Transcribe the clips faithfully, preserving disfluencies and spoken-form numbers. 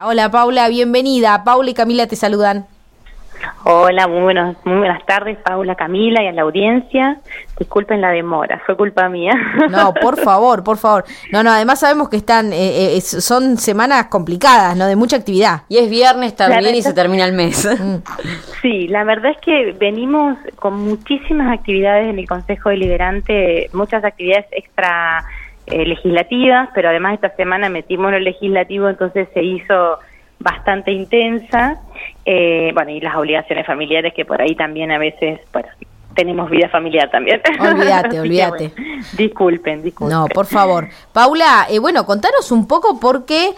Hola Paula, bienvenida. Paula y Camila te saludan. Hola, muy, buenos, muy buenas tardes, Paula, Camila y a la audiencia. Disculpen la demora, fue culpa mía. No, por favor, por favor. No, no, además sabemos que están, eh, eh, son semanas complicadas, ¿no? De mucha actividad. Y es viernes también verdad, y se termina el mes. Sí, la verdad es que venimos con muchísimas actividades en el Consejo Deliberante, muchas actividades extra eh, legislativas, pero además esta semana metimos lo legislativo, entonces se hizo bastante intensa, eh, bueno, y las obligaciones familiares que por ahí también a veces, bueno, tenemos vida familiar también. Olvídate, olvídate. Que, bueno, disculpen, disculpen. No, por favor. Paula, eh, bueno, contanos un poco porque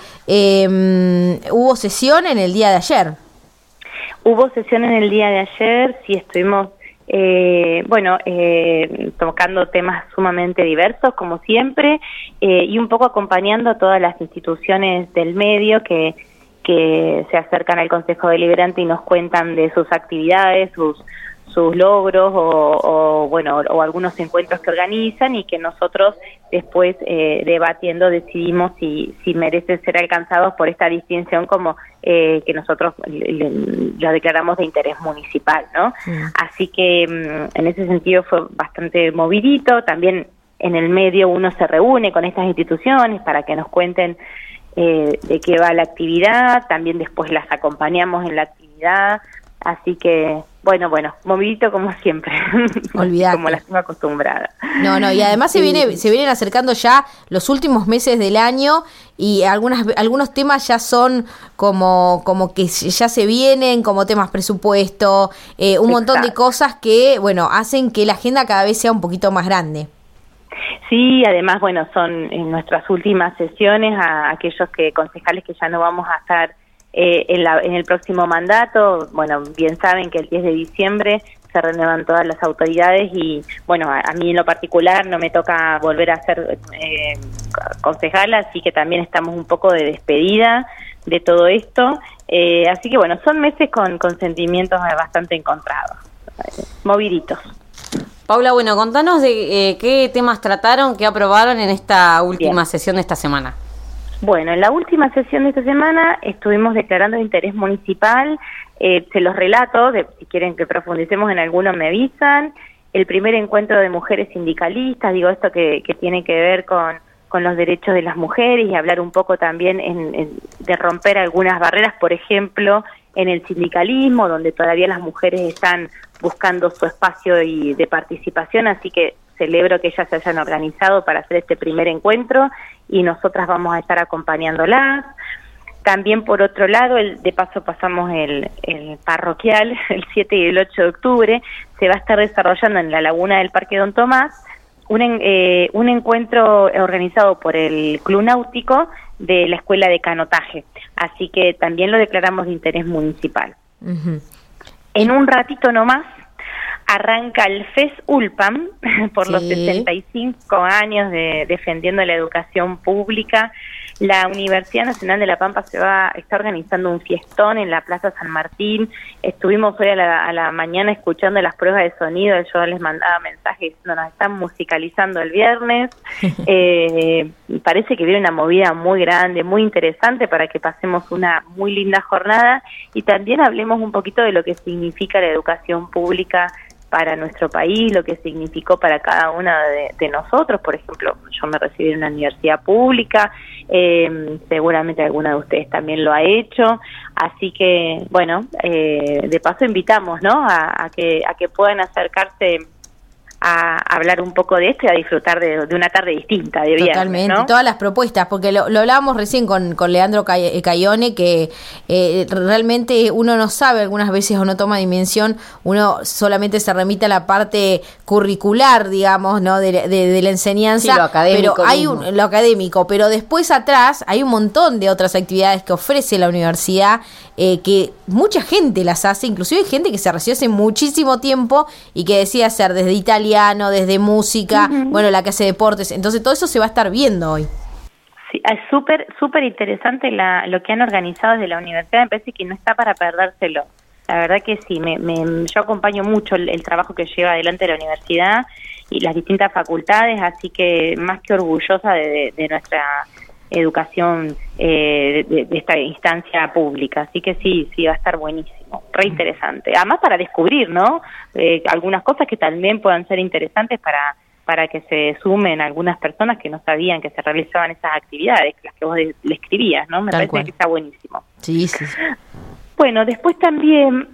eh, hubo sesión en el día de ayer. Hubo sesión en el día de ayer, sí estuvimos, eh, bueno, eh, tocando temas sumamente diversos, como siempre, eh, y un poco acompañando a todas las instituciones del medio que que se acercan al Consejo Deliberante y nos cuentan de sus actividades, sus sus logros o, o bueno o algunos encuentros que organizan y que nosotros después eh, debatiendo decidimos si si merecen ser alcanzados por esta distinción como eh, que nosotros lo declaramos de interés municipal, ¿no? Mm. Así que mm, en ese sentido fue bastante movidito. También en el medio uno se reúne con estas instituciones para que nos cuenten Eh, de qué va la actividad, también después las acompañamos en la actividad, así que, bueno, bueno, movidito como siempre, Olvidate. Como la tengo acostumbrada. No, no, y además se viene, se vienen acercando ya los últimos meses del año y algunas, algunos temas ya son como, como que ya se vienen, como temas presupuesto, eh, un Exacto. montón de cosas que, bueno, hacen que la agenda cada vez sea un poquito más grande. Sí, además, bueno, son en nuestras últimas sesiones a aquellos que concejales que ya no vamos a estar eh, en, la, en el próximo mandato. Bueno, bien saben que el diez de diciembre se renuevan todas las autoridades y, bueno, a, a mí en lo particular no me toca volver a ser eh, concejala, así que también estamos un poco de despedida de todo esto. Eh, así que, bueno, son meses con, con sentimientos bastante encontrados, eh, moviditos. Paula, bueno, contanos de eh, qué temas trataron, qué aprobaron en esta última Bien. sesión de esta semana. Bueno, en la última sesión de esta semana estuvimos declarando de interés municipal, eh, se los relato, de, si quieren que profundicemos en alguno me avisan, el primer encuentro de mujeres sindicalistas, digo esto que, que tiene que ver con, con los derechos de las mujeres y hablar un poco también en, en, de romper algunas barreras, por ejemplo, en el sindicalismo, donde todavía las mujeres están buscando su espacio y de participación, así que celebro que ellas se hayan organizado para hacer este primer encuentro y nosotras vamos a estar acompañándolas. También por otro lado, el, de paso pasamos el, el parroquial, el siete y el ocho de octubre, se va a estar desarrollando en la laguna del Parque Don Tomás un, eh, un encuentro organizado por el Club Náutico de la Escuela de Canotaje, así que también lo declaramos de interés municipal. Uh-huh. En un ratito nomás arranca el F E S ULPAM por sí. los sesenta y cinco años de defendiendo la educación pública. La Universidad Nacional de La Pampa se va está organizando un fiestón en la Plaza San Martín. Estuvimos hoy a la, a la mañana escuchando las pruebas de sonido. Yo les mandaba mensajes diciendo nos están musicalizando el viernes. eh, parece que viene una movida muy grande, muy interesante para que pasemos una muy linda jornada y también hablemos un poquito de lo que significa la educación pública para nuestro país, lo que significó para cada una de, de nosotros. Por ejemplo, yo me recibí en una universidad pública, eh, seguramente alguna de ustedes también lo ha hecho, así que, bueno, eh, de paso invitamos, ¿no?, a, a que a que puedan acercarse a hablar un poco de esto y a disfrutar de, de una tarde distinta de viernes. Totalmente, ¿no? Todas las propuestas, porque lo, lo hablábamos recién con, con Leandro Cayone, que eh, realmente uno no sabe algunas veces o no toma dimensión, uno solamente se remite a la parte curricular, digamos, ¿no?, de, de, de la enseñanza, sí, lo académico, pero hay un, lo académico, pero después atrás hay un montón de otras actividades que ofrece la universidad, eh, que mucha gente las hace, inclusive hay gente que se recibió hace muchísimo tiempo y que decide hacer desde Italia, desde música, uh-huh. bueno, la que hace deportes, entonces todo eso se va a estar viendo hoy. Sí, es súper, súper interesante la, lo que han organizado desde la universidad, me parece que no está para perdérselo. La verdad que sí, me, me, yo acompaño mucho el, el trabajo que lleva adelante la universidad y las distintas facultades, así que más que orgullosa de, de, de nuestra educación eh, de, de esta instancia pública. Así que sí, sí, va a estar buenísimo, re interesante. Además para descubrir, ¿no? Eh, algunas cosas que también puedan ser interesantes para para que se sumen algunas personas que no sabían que se realizaban esas actividades, las que vos de, le escribías, ¿no? Me Tal parece cual. que está buenísimo. Sí, sí, sí. Bueno, después también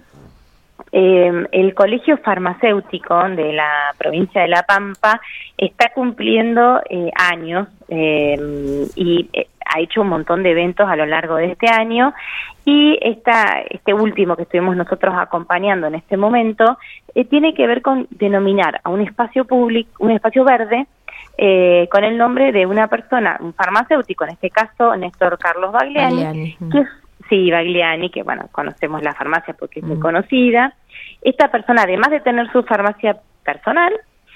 eh, el Colegio Farmacéutico de la provincia de La Pampa está cumpliendo eh, años eh, y eh, ha hecho un montón de eventos a lo largo de este año, y esta, este último que estuvimos nosotros acompañando en este momento eh, tiene que ver con denominar a un espacio público, un espacio verde, eh, con el nombre de una persona, un farmacéutico, en este caso Néstor Carlos Bagliani, Bagliani. que es, sí, Bagliani, que bueno, conocemos la farmacia porque es muy Mm. conocida. Esta persona, además de tener su farmacia personal,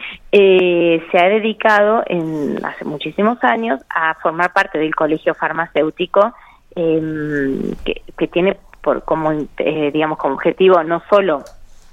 eh, se ha dedicado en hace muchísimos años a formar parte del colegio farmacéutico, eh, que, que tiene por como eh, digamos como objetivo no solo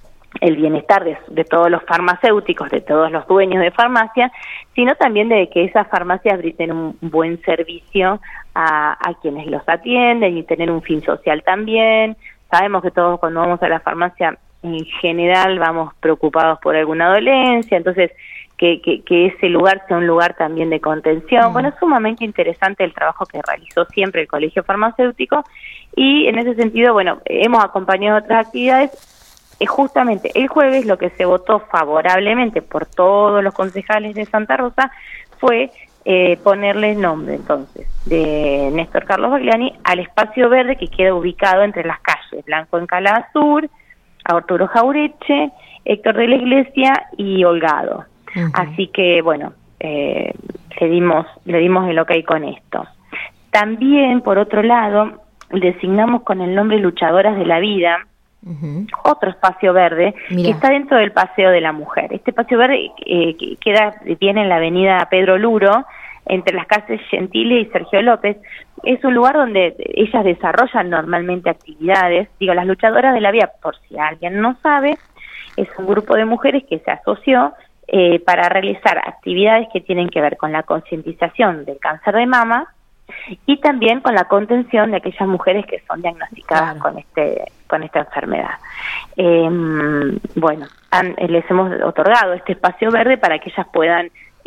el bienestar de, de todos los farmacéuticos, de todos los dueños de farmacia, sino también de que esas farmacias brinden un buen servicio a, a quienes los atienden y tener un fin social también. Sabemos que todos cuando vamos a la farmacia en general vamos preocupados por alguna dolencia, entonces que, que, que ese lugar sea un lugar también de contención. Mm. Bueno, es sumamente interesante el trabajo que realizó siempre el Colegio Farmacéutico, y en ese sentido, bueno, hemos acompañado otras actividades. Eh, justamente el jueves lo que se votó favorablemente por todos los concejales de Santa Rosa fue eh, ponerle nombre entonces de Néstor Carlos Bagliani al espacio verde que queda ubicado entre las calles Blanco Encalada Sur, Arturo Jaureche, Héctor de la Iglesia y Holgado. Uh-huh. Así que bueno, eh, le dimos le dimos el ok con esto. También, por otro lado, designamos con el nombre Luchadoras de la Vida, uh-huh, otro espacio verde. Mirá, que está dentro del Paseo de la Mujer. Este espacio verde eh, que queda viene en la avenida Pedro Luro, entre las calles Gentile y Sergio López. Es un lugar donde ellas desarrollan normalmente actividades. Digo, las Luchadoras de la Vida, por si alguien no sabe, es un grupo de mujeres que se asoció eh, para realizar actividades que tienen que ver con la concientización del cáncer de mama y también con la contención de aquellas mujeres que son diagnosticadas, claro, con este con esta enfermedad. Eh, bueno, han, les hemos otorgado este espacio verde para que ellas puedan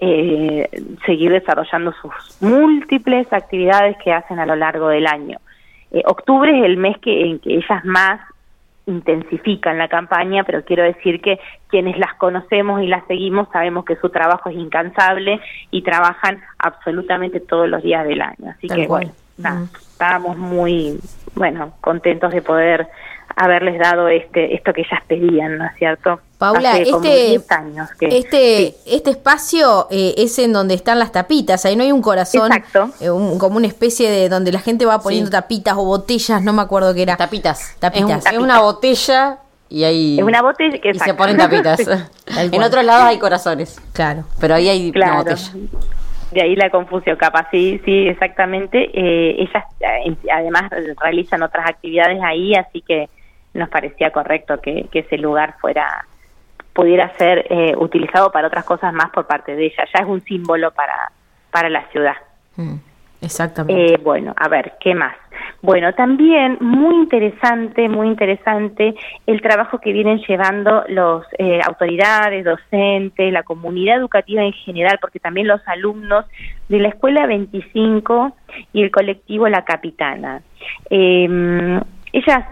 eh, seguir desarrollando sus múltiples actividades que hacen a lo largo del año. Eh, octubre es el mes que en que ellas más intensifican la campaña, pero quiero decir que quienes las conocemos y las seguimos sabemos que su trabajo es incansable y trabajan absolutamente todos los días del año. Así Tal que cual. bueno, está, uh-huh, estábamos muy bueno contentos de poder haberles dado este esto que ellas pedían, ¿no es cierto? Paula, Hace como este diez años que, este sí. este espacio eh, es en donde están las tapitas, ahí no hay un corazón, eh, un, como una especie de donde la gente va poniendo, sí, tapitas o botellas, no me acuerdo qué era. Tapitas. Tapitas. Es, un, es una botella y ahí es una botella que y se ponen tapitas. En otros lados hay corazones. Claro. Pero ahí hay claro. una botella. De ahí la confusión, capaz, sí, sí, exactamente. Eh, ellas eh, además realizan otras actividades ahí, así que nos parecía correcto que, que ese lugar fuera pudiera ser eh, utilizado para otras cosas más por parte de ella. Ya es un símbolo para para la ciudad. Mm, exactamente. Eh, bueno, a ver, ¿qué más? Bueno, también muy interesante, muy interesante el trabajo que vienen llevando los eh, autoridades, docentes, la comunidad educativa en general, porque también los alumnos de la Escuela veinticinco y el colectivo La Capitana. Eh, ellas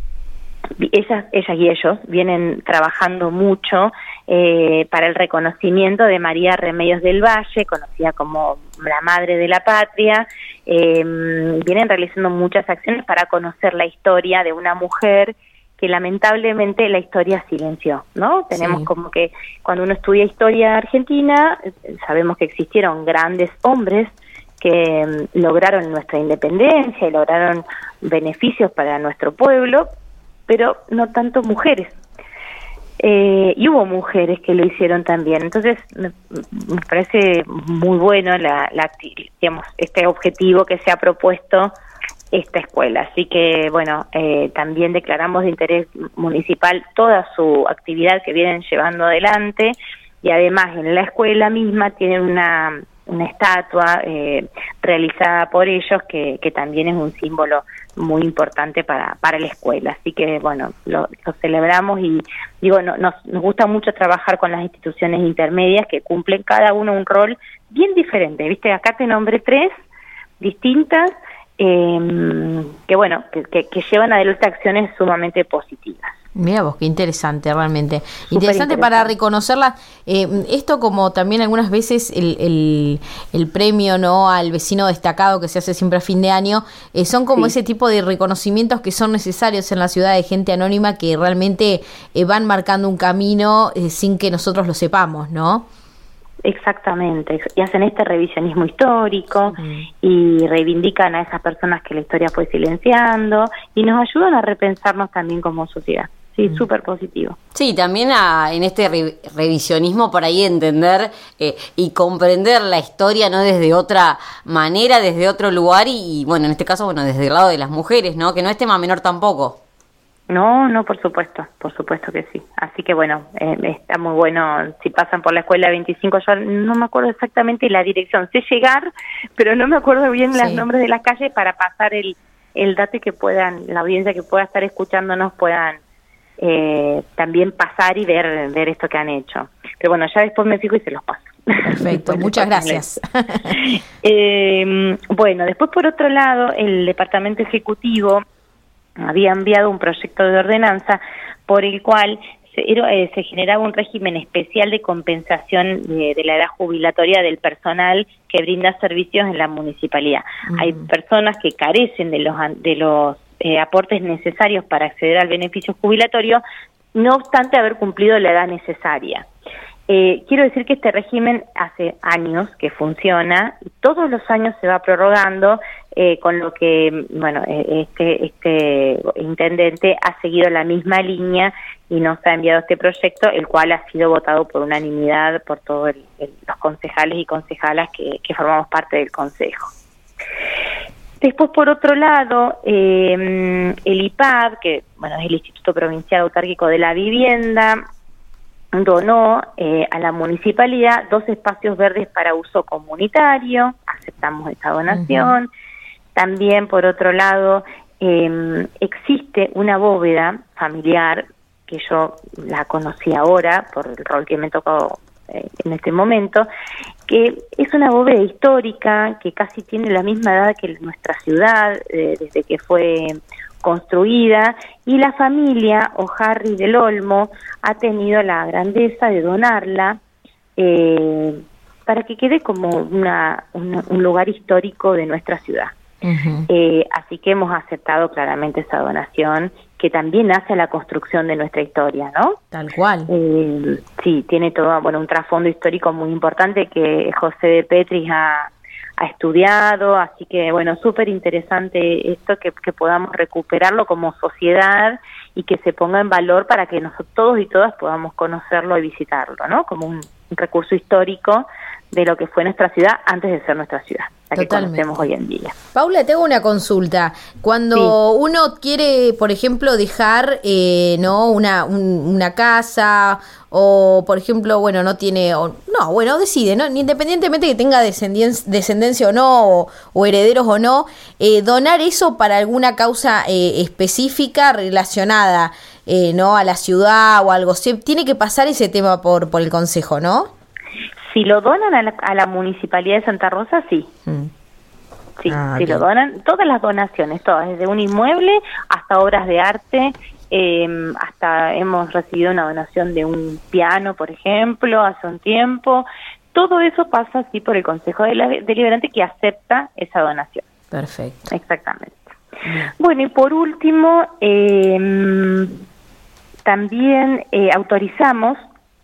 Ellas, ellas y ellos vienen trabajando mucho eh, para el reconocimiento de María Remedios del Valle, conocida como la Madre de la Patria. Eh, vienen realizando muchas acciones para conocer la historia de una mujer que lamentablemente la historia silenció, ¿no? Tenemos, sí, como que cuando uno estudia historia argentina, sabemos que existieron grandes hombres que um, lograron nuestra independencia y lograron beneficios para nuestro pueblo, pero no tanto mujeres. Eh, y hubo mujeres que lo hicieron también. Entonces, me, me parece muy bueno la, la, digamos, este objetivo que se ha propuesto esta escuela. Así que, bueno, eh, también declaramos de interés municipal toda su actividad que vienen llevando adelante, y además en la escuela misma tienen una una estatua eh, realizada por ellos que, que también es un símbolo muy importante para, para la escuela. Así que, bueno, lo, lo celebramos y, digo, no, nos, nos gusta mucho trabajar con las instituciones intermedias que cumplen cada uno un rol bien diferente. Viste, acá te nombré tres distintas eh, que, bueno, que, que, que llevan adelante acciones sumamente positivas. Mira vos, qué interesante realmente. Interesante, interesante para reconocerla. Eh, esto como también algunas veces el, el, el premio no al vecino destacado que se hace siempre a fin de año, eh, son como sí. ese tipo de reconocimientos que son necesarios en la ciudad de gente anónima que realmente eh, van marcando un camino eh, sin que nosotros lo sepamos, ¿no? Exactamente, y hacen este revisionismo histórico mm. y reivindican a esas personas que la historia fue silenciando y nos ayudan a repensarnos también como sociedad. Sí, mm. súper positivo. Sí, también a, en este re, revisionismo por ahí entender eh, y comprender la historia no desde otra manera, desde otro lugar y, y bueno, en este caso, bueno, desde el lado de las mujeres, ¿no? Que no es tema menor tampoco. No, no, por supuesto, por supuesto que sí. Así que bueno, eh, está muy bueno, si pasan por la escuela veinticinco, yo no me acuerdo exactamente la dirección, sé llegar, pero no me acuerdo bien sí. los nombres de las calles para pasar el, el dato y que puedan, la audiencia que pueda estar escuchándonos puedan eh, también pasar y ver, ver esto que han hecho. Pero bueno, ya después me fijo y se los paso. Perfecto, muchas gracias. eh, bueno, después por otro lado, el Departamento Ejecutivo había enviado un proyecto de ordenanza por el cual se, eh, se generaba un régimen especial de compensación de, de la edad jubilatoria del personal que brinda servicios en la municipalidad. Mm. Hay personas que carecen de los, de los eh, aportes necesarios para acceder al beneficio jubilatorio, no obstante haber cumplido la edad necesaria. Eh, quiero decir que este régimen hace años que funciona, y todos los años se va prorrogando, eh, con lo que, bueno, eh, este, este intendente ha seguido la misma línea y nos ha enviado este proyecto, el cual ha sido votado por unanimidad por todos los concejales y concejalas que, que formamos parte del consejo. Después, por otro lado, eh, el I P A B, que bueno es el Instituto Provincial Autárquico de la Vivienda, donó eh, a la municipalidad dos espacios verdes para uso comunitario, aceptamos esta donación. Uh-huh. También, por otro lado, eh, existe una bóveda familiar, que yo la conocí ahora, por el rol que me tocó eh, en este momento, que es una bóveda histórica, que casi tiene la misma edad que nuestra ciudad, eh, desde que fue construida, y la familia O'Harry del Olmo ha tenido la grandeza de donarla eh, para que quede como una, una, un lugar histórico de nuestra ciudad. Uh-huh. Eh, así que hemos aceptado claramente esa donación, que también hace la construcción de nuestra historia, ¿no? Tal cual. Eh, sí, tiene todo, bueno, un trasfondo histórico muy importante que José de Petris ha ha estudiado, así que bueno, súper interesante esto, que, que podamos recuperarlo como sociedad y que se ponga en valor para que nosotros todos y todas podamos conocerlo y visitarlo, ¿no? Como un, un recurso histórico de lo que fue nuestra ciudad antes de ser nuestra ciudad, la Totalmente. Que conocemos hoy en día. Paula, te hago una consulta. Cuando sí. uno quiere, por ejemplo, dejar eh, no una un, una casa, o por ejemplo, bueno, no tiene, o, no, bueno, decide, ¿no? Independientemente que tenga descendencia, descendencia o no, o, o herederos o no, eh, donar eso para alguna causa eh, específica relacionada eh, no a la ciudad o algo, se tiene que pasar ese tema por, por el consejo, ¿no? Si lo donan a la, a la Municipalidad de Santa Rosa, sí. Mm. Sí, ah, si okay. lo donan, todas las donaciones, todas, desde un inmueble hasta obras de arte, eh, hasta hemos recibido una donación de un piano, por ejemplo, hace un tiempo. Todo eso pasa así por el Consejo Deliberante, que acepta esa donación. Perfecto. Exactamente. Bien. Bueno, y por último, eh, también eh, autorizamos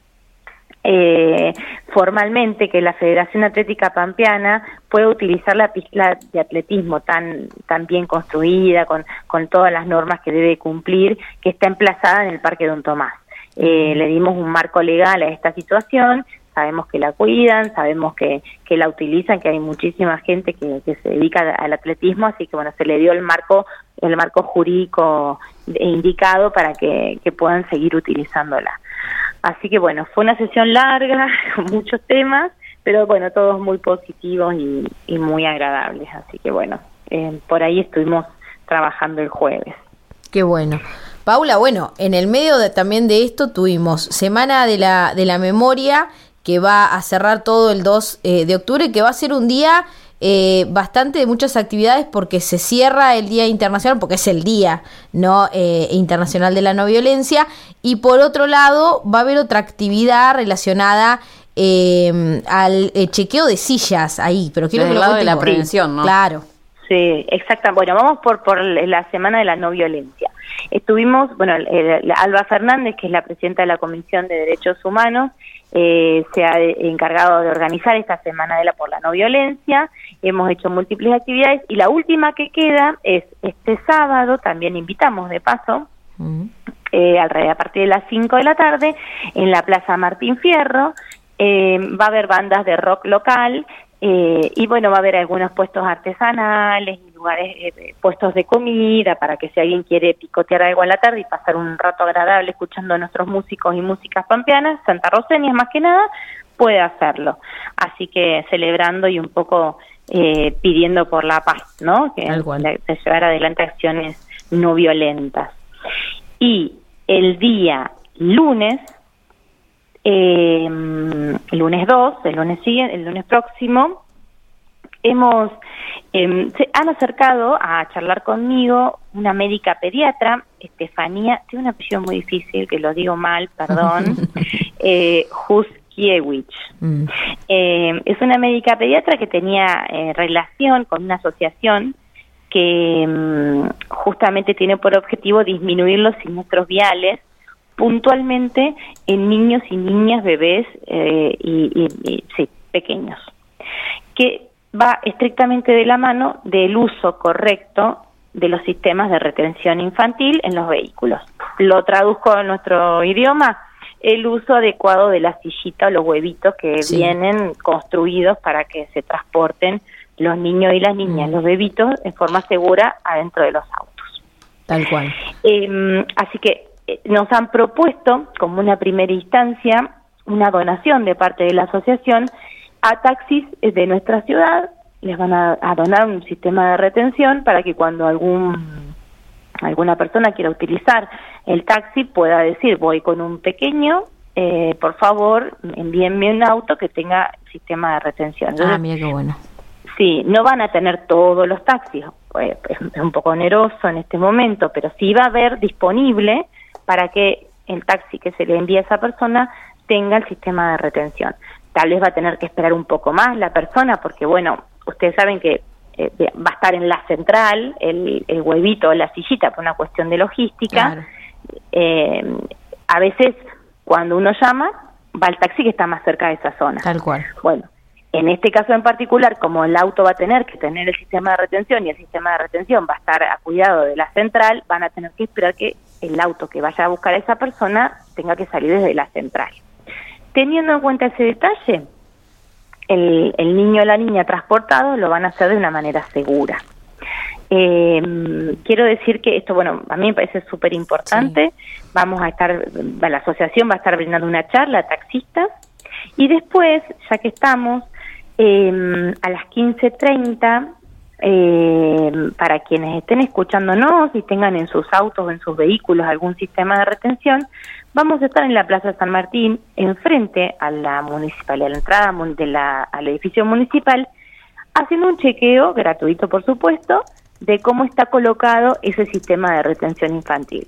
Eh, formalmente que la Federación Atlética Pampeana pueda utilizar la pista de atletismo tan tan bien construida, con, con todas las normas que debe cumplir, que está emplazada en el Parque Don Tomás. Eh, le dimos un marco legal a esta situación, sabemos que la cuidan, sabemos que, que la utilizan, que hay muchísima gente que, que se dedica al atletismo, así que bueno, se le dio el marco el marco jurídico indicado para que, que puedan seguir utilizándola. Así que bueno, fue una sesión larga, con muchos temas, pero bueno, todos muy positivos y, y muy agradables, así que bueno, eh, por ahí estuvimos trabajando el jueves. Qué bueno. Paula, bueno, en el medio de, también de esto tuvimos Semana de la, de la Memoria, que va a cerrar todo el dos eh, de octubre, que va a ser un día eh, bastante de muchas actividades porque se cierra el Día Internacional, porque es el Día no eh, Internacional de la No Violencia, y por otro lado va a haber otra actividad relacionada eh, al eh, chequeo de sillas ahí, pero quiero Desde que lo el lado de la cuenten. prevención, ¿no? Claro. Sí, exacto. Bueno, vamos por por la Semana de la No Violencia. Estuvimos, bueno, el, el, Alba Fernández, que es la presidenta de la Comisión de Derechos Humanos, eh, se ha encargado de organizar esta Semana de la por la No Violencia. Hemos hecho múltiples actividades y la última que queda es este sábado, también invitamos de paso, uh-huh. eh, alrededor a partir de las cinco de la tarde, en la Plaza Martín Fierro, eh, va a haber bandas de rock local. Eh, y bueno, va a haber algunos puestos artesanales y lugares, eh, puestos de comida para que si alguien quiere picotear algo en la tarde y pasar un rato agradable escuchando a nuestros músicos y músicas pampeanas, santarroceñas más que nada, puede hacerlo. Así que celebrando y un poco eh, pidiendo por la paz, ¿no? Que de, de llevar adelante acciones no violentas. Y el día lunes, Eh, el lunes dos, el lunes siguiente, el lunes próximo, hemos eh, se han acercado a charlar conmigo una médica pediatra, Estefanía, tiene un apellido muy difícil, que lo digo mal, perdón, eh, Huskiewicz. Mm. Eh, es una médica pediatra que tenía eh, relación con una asociación que um, justamente tiene por objetivo disminuir los siniestros viales puntualmente en niños y niñas, bebés eh, y, y, y sí, pequeños, que va estrictamente de la mano del uso correcto de los sistemas de retención infantil en los vehículos. Lo traduzco a nuestro idioma, el uso adecuado de la sillita o los huevitos que sí. vienen construidos para que se transporten los niños y las niñas, mm. los bebitos, en forma segura adentro de los autos. Tal cual. Eh, así que nos han propuesto, como una primera instancia, una donación de parte de la asociación a taxis de nuestra ciudad. Les van a, a donar un sistema de retención para que cuando algún alguna persona quiera utilizar el taxi pueda decir, voy con un pequeño, eh, por favor, envíenme un auto que tenga sistema de retención. Entonces, ah, mira qué bueno. Sí, no van a tener todos los taxis, pues, es un poco oneroso en este momento, pero sí va a haber disponible para que el taxi que se le envíe a esa persona tenga el sistema de retención. Tal vez va a tener que esperar un poco más la persona, porque bueno, ustedes saben que eh, va a estar en la central el, el huevito o la sillita por una cuestión de logística. Claro. Eh, a veces cuando uno llama, va al taxi que está más cerca de esa zona. Tal cual. Bueno, en este caso en particular, como el auto va a tener que tener el sistema de retención y el sistema de retención va a estar a cuidado de la central, van a tener que esperar que el auto que vaya a buscar a esa persona tenga que salir desde la central. Teniendo en cuenta ese detalle, el, el niño o la niña transportado lo van a hacer de una manera segura. Eh, quiero decir que esto, bueno, a mí me parece súper importante. Sí. Vamos a estar, la asociación va a estar brindando una charla a taxistas y después, ya que estamos, eh, a las quince treinta, Eh, para quienes estén escuchándonos y tengan en sus autos o en sus vehículos algún sistema de retención, vamos a estar en la Plaza San Martín, enfrente a la municipalidad, a la entrada de la, al edificio municipal, haciendo un chequeo, gratuito por supuesto, de cómo está colocado ese sistema de retención infantil.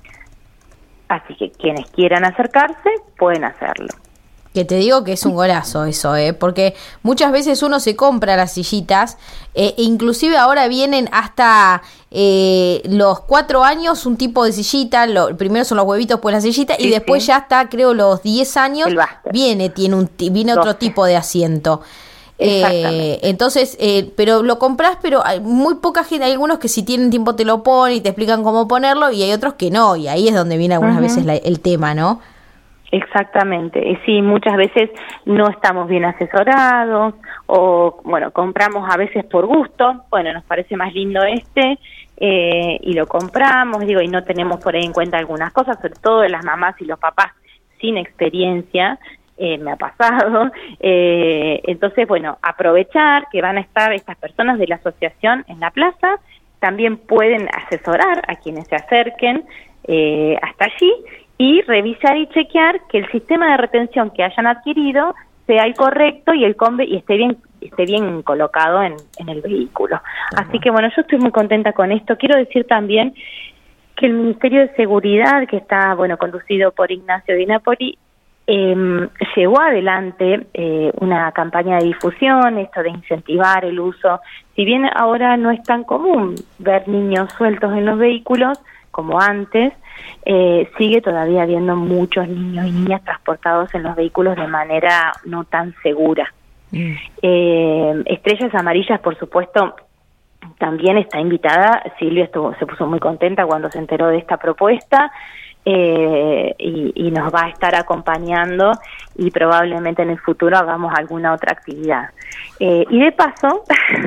Así que quienes quieran acercarse, pueden hacerlo. Que te digo que es un golazo eso, ¿eh? Porque muchas veces uno se compra las sillitas, eh, e inclusive ahora vienen hasta eh, los cuatro años un tipo de sillita, lo, primero son los huevitos, pues la sillita, sí, y después sí. ya hasta, creo, los diez años, viene, tiene un viene otro tipo de asiento. Eh, entonces, eh, pero lo compras, pero hay muy poca gente, hay algunos que si tienen tiempo te lo ponen y te explican cómo ponerlo, y hay otros que no, y ahí es donde viene algunas uh-huh. veces la, el tema, ¿no? Exactamente, y sí, muchas veces no estamos bien asesorados o, bueno, compramos a veces por gusto, bueno, nos parece más lindo este eh, y lo compramos, digo, y no tenemos por ahí en cuenta algunas cosas, sobre todo las mamás y los papás sin experiencia, eh, me ha pasado. Eh, entonces, bueno, aprovechar que van a estar estas personas de la asociación en la plaza, también pueden asesorar a quienes se acerquen eh, hasta allí y revisar y chequear que el sistema de retención que hayan adquirido sea el correcto y el conve y esté bien esté bien colocado en, en el vehículo. Uh-huh. Así que bueno, yo estoy muy contenta con esto. Quiero decir también que el Ministerio de Seguridad, que está bueno conducido por Ignacio Di Napoli, eh, llevó adelante eh, una campaña de difusión, esto de incentivar el uso. Si bien ahora no es tan común ver niños sueltos en los vehículos como antes, eh, sigue todavía habiendo muchos niños y niñas transportados en los vehículos de manera no tan segura. Mm. Eh, Estrellas Amarillas, por supuesto, también está invitada. Silvia estuvo, se puso muy contenta cuando se enteró de esta propuesta. Eh, y, y nos va a estar acompañando y probablemente en el futuro hagamos alguna otra actividad. Eh, y de paso,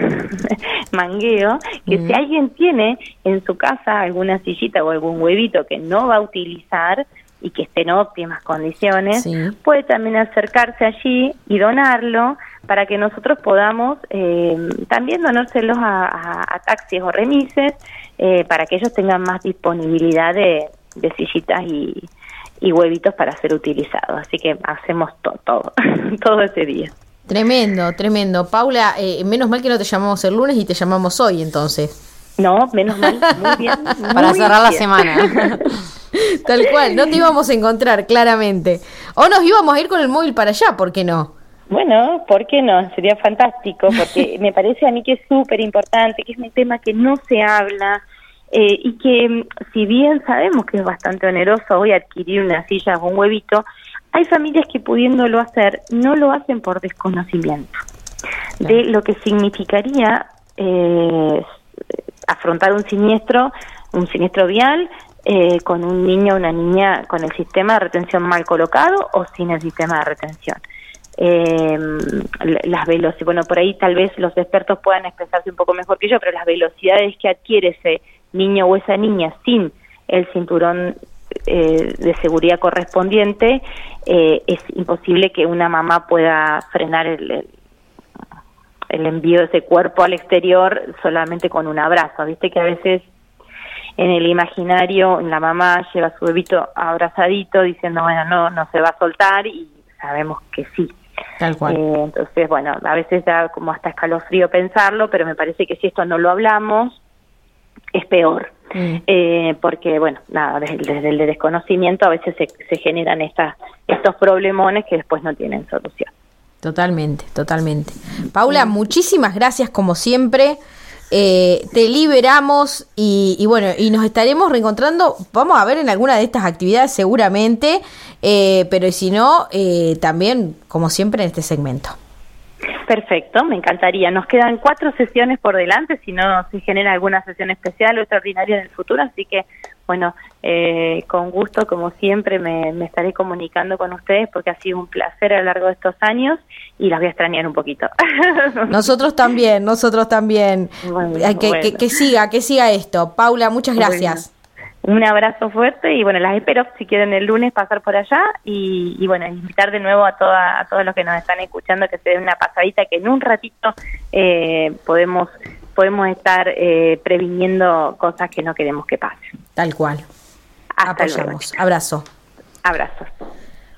mangueo, que mm. si alguien tiene en su casa alguna sillita o algún huevito que no va a utilizar y que esté en óptimas condiciones, sí. puede también acercarse allí y donarlo para que nosotros podamos eh, también donárselos a, a, a taxis o remises eh, para que ellos tengan más disponibilidad de de sillitas y, y huevitos para ser utilizados. Así que hacemos to- todo, todo ese día. Tremendo, tremendo. Paula, eh, menos mal que no te llamamos el lunes y te llamamos hoy, entonces. No, menos mal, muy bien. Muy para cerrar la bien. semana. Tal cual, no te íbamos a encontrar, claramente. O nos íbamos a ir con el móvil para allá, ¿por qué no? Bueno, ¿por qué no? Sería fantástico, porque me parece a mí que es súper importante, que es un tema que no se habla, Eh, y que si bien sabemos que es bastante oneroso hoy adquirir una silla o un huevito, hay familias que pudiéndolo hacer no lo hacen por desconocimiento claro. de lo que significaría eh, afrontar un siniestro, un siniestro vial eh, con un niño o una niña con el sistema de retención mal colocado o sin el sistema de retención. Eh, las velocidades, bueno, por ahí tal vez los expertos puedan expresarse un poco mejor que yo, pero las velocidades que adquiere ese niño o esa niña sin el cinturón eh, de seguridad correspondiente, eh, es imposible que una mamá pueda frenar el, el, el envío de ese cuerpo al exterior solamente con un abrazo. Viste que a veces en el imaginario la mamá lleva a su bebito abrazadito diciendo, bueno, no, no se va a soltar, y sabemos que sí. Tal cual. Eh, entonces, bueno, a veces da como hasta escalofrío pensarlo, pero me parece que si esto no lo hablamos, es peor. Mm. Eh, porque, bueno, nada, desde, desde el desconocimiento a veces se, se generan estas, estos problemones que después no tienen solución. Totalmente, totalmente. Paula, mm. muchísimas gracias como siempre. Eh, te liberamos y, y bueno, y nos estaremos reencontrando, vamos a ver en alguna de estas actividades seguramente, eh, pero si no, eh, también como siempre en este segmento. Perfecto, me encantaría. Nos quedan cuatro sesiones por delante, si no se genera alguna sesión especial o extraordinaria en el futuro, así que bueno, eh, con gusto, como siempre, me, me estaré comunicando con ustedes porque ha sido un placer a lo largo de estos años y las voy a extrañar un poquito. Nosotros también, nosotros también. Bueno, que, bueno. que, que siga, que siga esto. Paula, muchas gracias. Bueno, un abrazo fuerte y bueno, las espero si quieren el lunes pasar por allá y, y bueno, invitar de nuevo a, toda, a todos los que nos están escuchando que se den una pasadita, que en un ratito eh, podemos... podemos estar eh, previniendo cosas que no queremos que pasen. Tal cual. Hasta Apoyamos. luego. Abrazo. Abrazos.